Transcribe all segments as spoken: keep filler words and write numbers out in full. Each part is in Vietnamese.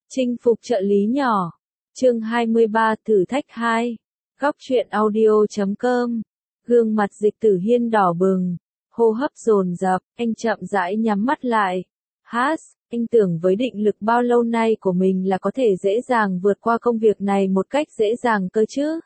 Chinh phục trợ lý nhỏ. Chương hai mươi ba thử thách hai. Góc truyện audio chấm com. Gương mặt Dịch Tử Hiên đỏ bừng, hô hấp dồn dập, anh chậm rãi nhắm mắt lại. Hát, anh tưởng với định lực bao lâu nay của mình là có thể dễ dàng vượt qua công việc này một cách dễ dàng cơ chứ.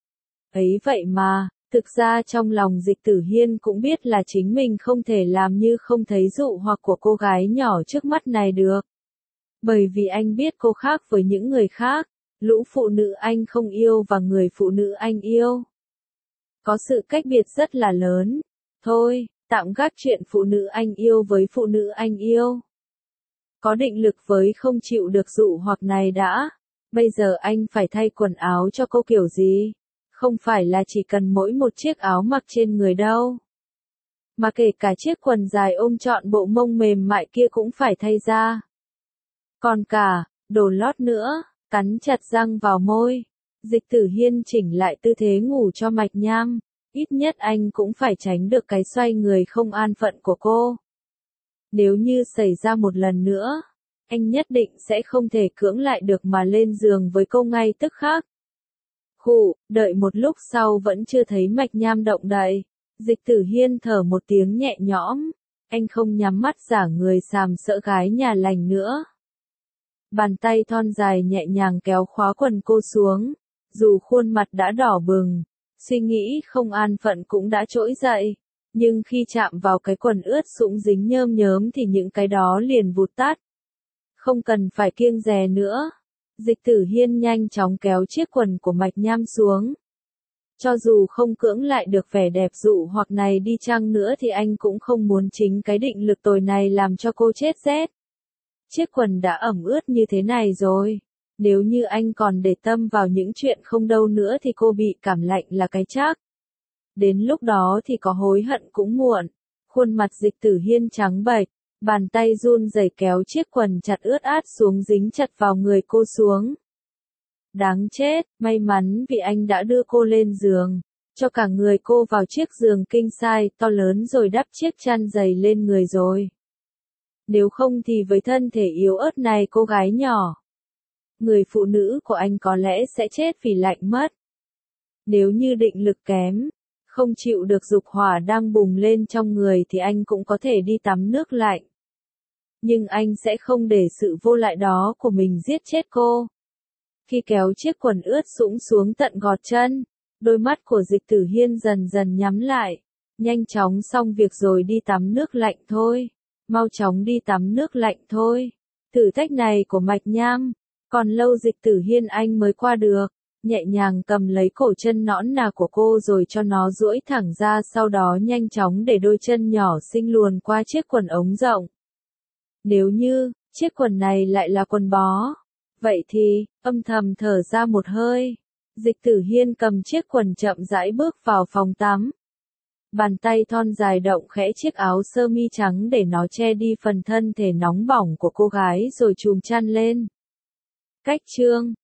Ấy vậy mà, thực ra trong lòng Dịch Tử Hiên cũng biết là chính mình không thể làm như không thấy dụ hoặc của cô gái nhỏ trước mắt này được. Bởi vì anh biết cô khác với những người khác, lũ phụ nữ anh không yêu và người phụ nữ anh yêu. Có sự cách biệt rất là lớn. Thôi, tạm gác chuyện phụ nữ anh yêu với phụ nữ anh yêu. Có định lực với không chịu được dụ hoặc này đã. Bây giờ anh phải thay quần áo cho cô kiểu gì? Không phải là chỉ cần mỗi một chiếc áo mặc trên người đâu. Mà kể cả chiếc quần dài ôm trọn bộ mông mềm mại kia cũng phải thay ra. Còn cả, đồ lót nữa, cắn chặt răng vào môi. Dịch Tử Hiên chỉnh lại tư thế ngủ cho Mạch Nham. Ít nhất anh cũng phải tránh được cái xoay người không an phận của cô. Nếu như xảy ra một lần nữa, anh nhất định sẽ không thể cưỡng lại được mà lên giường với cô ngay tức khắc. Khụ, đợi một lúc sau vẫn chưa thấy Mạch Nham động đậy. Dịch Tử Hiên thở một tiếng nhẹ nhõm. Anh không nhắm mắt giả người sàm sỡ gái nhà lành nữa. Bàn tay thon dài nhẹ nhàng kéo khóa quần cô xuống. Dù khuôn mặt đã đỏ bừng, suy nghĩ không an phận cũng đã trỗi dậy. Nhưng khi chạm vào cái quần ướt sũng dính nhơm nhớm thì những cái đó liền vụt tắt. Không cần phải kiêng dè nữa. Dịch Tử Hiên nhanh chóng kéo chiếc quần của Mạch Nham xuống. Cho dù không cưỡng lại được vẻ đẹp dụ hoặc này đi chăng nữa thì anh cũng không muốn chính cái định lực tồi này làm cho cô chết rét. Chiếc quần đã ẩm ướt như thế này rồi. Nếu như anh còn để tâm vào những chuyện không đâu nữa thì cô bị cảm lạnh là cái chắc. Đến lúc đó thì có hối hận cũng muộn. Khuôn mặt Dịch Tử Hiên trắng bệch, bàn tay run rẩy kéo chiếc quần chặt ướt át xuống dính chặt vào người cô xuống. Đáng chết, may mắn vì anh đã đưa cô lên giường, cho cả người cô vào chiếc giường king size to lớn rồi đắp chiếc chăn dày lên người rồi. Nếu không thì với thân thể yếu ớt này cô gái nhỏ, người phụ nữ của anh có lẽ sẽ chết vì lạnh mất. Nếu như định lực kém, không chịu được dục hỏa đang bùng lên trong người thì anh cũng có thể đi tắm nước lạnh. Nhưng anh sẽ không để sự vô lại đó của mình giết chết cô. Khi kéo chiếc quần ướt sũng xuống tận gọt chân, đôi mắt của Dịch Tử Hiên dần dần nhắm lại. Nhanh chóng xong việc rồi đi tắm nước lạnh thôi. Mau chóng đi tắm nước lạnh thôi. Thử thách này của Mạch Nham, còn lâu Dịch Tử Hiên anh mới qua được. Nhẹ nhàng cầm lấy cổ chân nõn nà của cô rồi cho nó duỗi thẳng ra, sau đó nhanh chóng để đôi chân nhỏ xinh luồn qua chiếc quần ống rộng. Nếu như, chiếc quần này lại là quần bó, vậy thì, âm thầm thở ra một hơi. Dịch Tử Hiên cầm chiếc quần chậm rãi bước vào phòng tắm. Bàn tay thon dài động khẽ chiếc áo sơ mi trắng để nó che đi phần thân thể nóng bỏng của cô gái rồi chùm chăn lên. Cách chương